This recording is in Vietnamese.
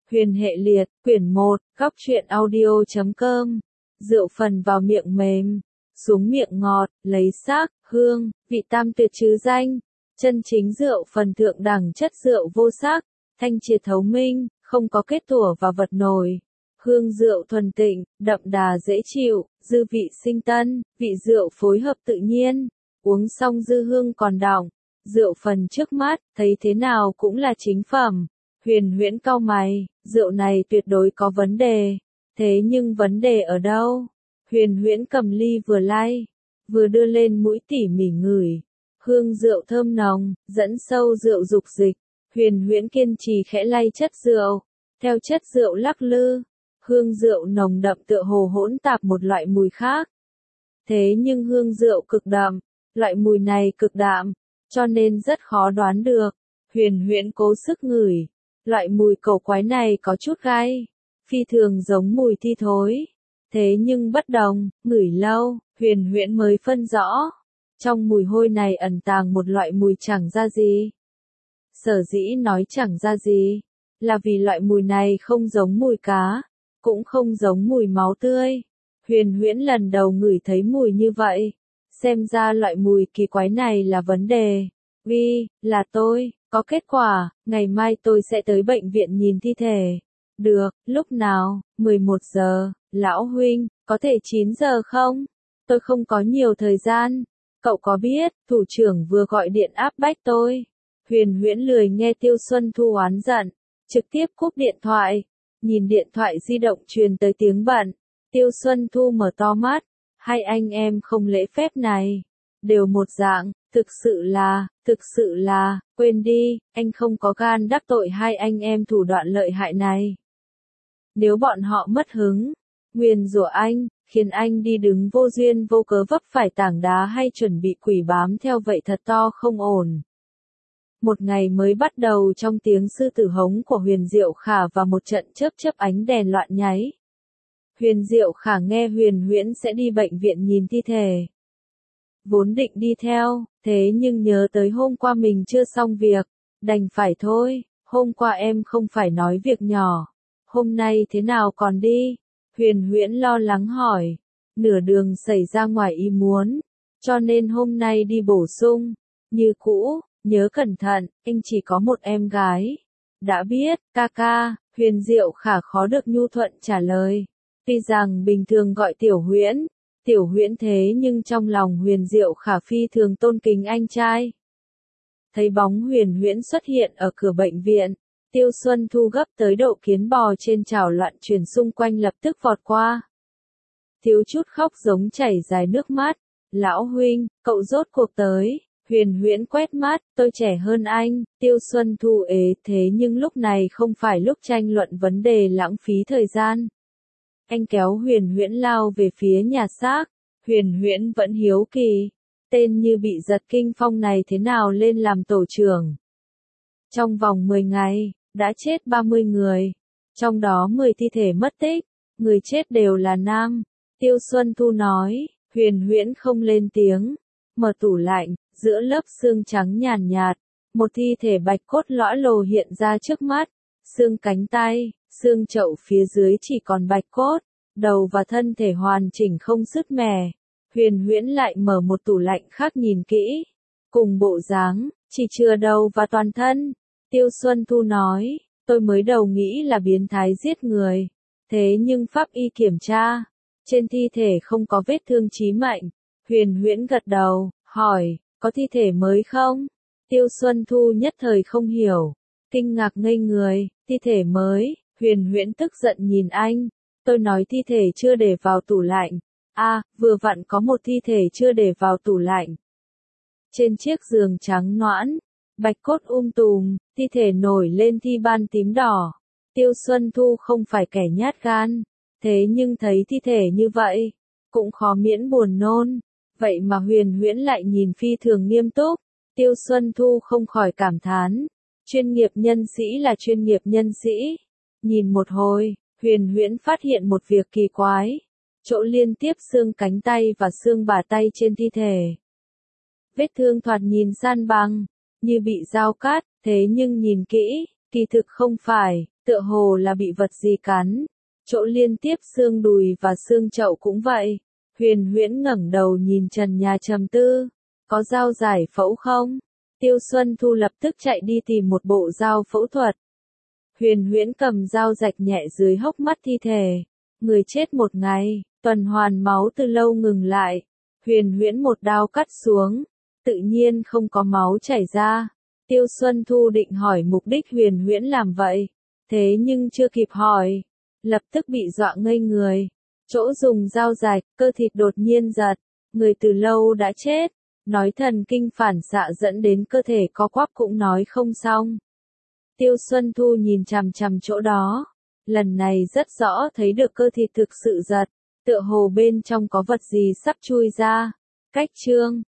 Huyền hệ liệt, quyển 1, góc truyện audio.com. Rượu phần vào miệng mềm, xuống miệng ngọt, lấy sắc, hương, vị tam tuyệt trứ danh. Chân chính rượu phần thượng đẳng chất rượu vô sắc, thanh triệt thấu minh, không có kết tủa và vật nổi. Hương rượu thuần tịnh, đậm đà dễ chịu, dư vị sinh tân, vị rượu phối hợp tự nhiên. Uống xong dư hương còn đọng, rượu phần trước mắt, thấy thế nào cũng là chính phẩm. Huyền Huyễn cau mày, rượu này tuyệt đối có vấn đề. Thế nhưng vấn đề ở đâu? Huyền Huyễn cầm ly vừa lay, vừa đưa lên mũi tỉ mỉ ngửi. Hương rượu thơm nồng, dẫn sâu rượu dục dịch. Huyền Huyễn kiên trì khẽ lay chất rượu, theo chất rượu lắc lư. Hương rượu nồng đậm tựa hồ hỗn tạp một loại mùi khác. Thế nhưng hương rượu cực đậm, loại mùi này cực đạm, cho nên rất khó đoán được. Huyền Huyễn cố sức ngửi. Loại mùi cổ quái này có chút gai, phi thường giống mùi thi thối. Thế nhưng bất đồng, ngửi lâu, Huyền Huyễn mới phân rõ. Trong mùi hôi này ẩn tàng một loại mùi chẳng ra gì. Sở dĩ nói chẳng ra gì, là vì loại mùi này không giống mùi cá, cũng không giống mùi máu tươi. Huyền Huyễn lần đầu ngửi thấy mùi như vậy. Xem ra loại mùi kỳ quái này là vấn đề. Là tôi. Có kết quả, ngày mai tôi sẽ tới bệnh viện nhìn thi thể. Được, lúc nào? 11 giờ, lão huynh, có thể 9 giờ không? Tôi không có nhiều thời gian. Cậu có biết, thủ trưởng vừa gọi điện áp bách tôi. Huyền Huyễn lười nghe Tiêu Xuân Thu oán giận, trực tiếp cúp điện thoại. Nhìn điện thoại di động truyền tới tiếng bận. Tiêu Xuân Thu mở to mắt. Hai anh em không lễ phép này. Đều một dạng, thực sự là, quên đi, anh không có gan đắc tội hai anh em thủ đoạn lợi hại này. Nếu bọn họ mất hứng, nguyền rủa anh, khiến anh đi đứng vô duyên vô cớ vấp phải tảng đá hay chuẩn bị quỷ bám theo vậy thật to không ổn. Một ngày mới bắt đầu trong tiếng sư tử hống của Huyền Diệu Khả và một trận chớp ánh đèn loạn nháy. Huyền Diệu Khả nghe Huyền Huyễn sẽ đi bệnh viện nhìn thi thể. Vốn định đi theo, thế nhưng nhớ tới hôm qua mình chưa xong việc, đành phải thôi. Hôm qua em không phải nói việc nhỏ, hôm nay thế nào còn đi? Huyền Huyễn lo lắng hỏi. Nửa đường xảy ra ngoài ý muốn, cho nên hôm nay đi bổ sung. Như cũ, nhớ cẩn thận, anh chỉ có một em gái. Đã biết, ca. Huyền Diệu Khả khó được nhu thuận trả lời. Tuy rằng bình thường gọi Tiểu Huyễn, thế nhưng trong lòng Huyền Diệu Khả phi thường tôn kính anh trai. Thấy bóng Huyền Huyễn xuất hiện ở cửa bệnh viện, Tiêu Xuân Thu gấp tới độ kiến bò trên chảo loạn chuyển xung quanh lập tức vọt qua. Thiếu chút khóc giống chảy dài nước mắt. Lão huynh, cậu rốt cuộc tới. Huyền Huyễn quét mắt, tôi trẻ hơn anh. Tiêu Xuân Thu thế nhưng lúc này không phải lúc tranh luận vấn đề lãng phí thời gian. Anh kéo Huyền Huyễn lao về phía nhà xác. Huyền Huyễn vẫn hiếu kỳ. Tên như bị giật kinh phong này thế nào lên làm tổ trưởng. Trong vòng 10 ngày, đã chết 30 người. Trong đó 10 thi thể mất tích. Người chết đều là nam. Tiêu Xuân Thu nói. Huyền Huyễn không lên tiếng. Mở tủ lạnh, giữa lớp xương trắng nhàn nhạt. Một thi thể bạch cốt lõa lồ hiện ra trước mắt. Xương cánh tay, xương chậu phía dưới chỉ còn bạch cốt. Đầu và thân thể hoàn chỉnh không sứt mẻ. Huyền Huyễn lại mở một tủ lạnh khác nhìn kỹ. Cùng bộ dáng, chỉ chừa đầu và toàn thân. Tiêu Xuân Thu nói, tôi mới đầu nghĩ là biến thái giết người. Thế nhưng pháp y kiểm tra, trên thi thể không có vết thương chí mệnh. Huyền Huyễn gật đầu, hỏi, có thi thể mới không? Tiêu Xuân Thu nhất thời không hiểu. Kinh ngạc ngây người, thi thể mới. Huyền Huyễn tức giận nhìn anh. Tôi nói thi thể chưa để vào tủ lạnh. Vừa vặn có một thi thể chưa để vào tủ lạnh. Trên chiếc giường trắng nõn, bạch cốt tùm, thi thể nổi lên thi ban tím đỏ. Tiêu Xuân Thu không phải kẻ nhát gan, thế nhưng thấy thi thể như vậy, cũng khó miễn buồn nôn. Vậy mà Huyền Huyễn lại nhìn phi thường nghiêm túc. Tiêu Xuân Thu không khỏi cảm thán. Chuyên nghiệp nhân sĩ là chuyên nghiệp nhân sĩ. Nhìn một hồi, Huyền Huyễn phát hiện một việc kỳ quái. Chỗ liên tiếp xương cánh tay và xương bả tay trên thi thể. Vết thương thoạt nhìn san bằng, như bị dao cắt, thế nhưng nhìn kỹ, kỳ thực không phải, tựa hồ là bị vật gì cắn. Chỗ liên tiếp xương đùi và xương chậu cũng vậy. Huyền Huyễn ngẩng đầu nhìn trần nhà trầm tư. Có dao giải phẫu không? Tiêu Xuân Thu lập tức chạy đi tìm một bộ dao phẫu thuật. Huyền Huyễn cầm dao rạch nhẹ dưới hốc mắt thi thể. Người chết một ngày, tuần hoàn máu từ lâu ngừng lại. Huyền Huyễn một đao cắt xuống, tự nhiên không có máu chảy ra. Tiêu Xuân Thu định hỏi mục đích Huyền Huyễn làm vậy, thế nhưng chưa kịp hỏi, lập tức bị dọa ngây người. Chỗ dùng dao rạch, cơ thịt đột nhiên giật, người từ lâu đã chết, nói thần kinh phản xạ dẫn đến cơ thể co quắp cũng nói không xong. Tiêu Xuân Thu nhìn chằm chằm chỗ đó, lần này rất rõ thấy được cơ thịt thực sự giật, tựa hồ bên trong có vật gì sắp chui ra. Cách chương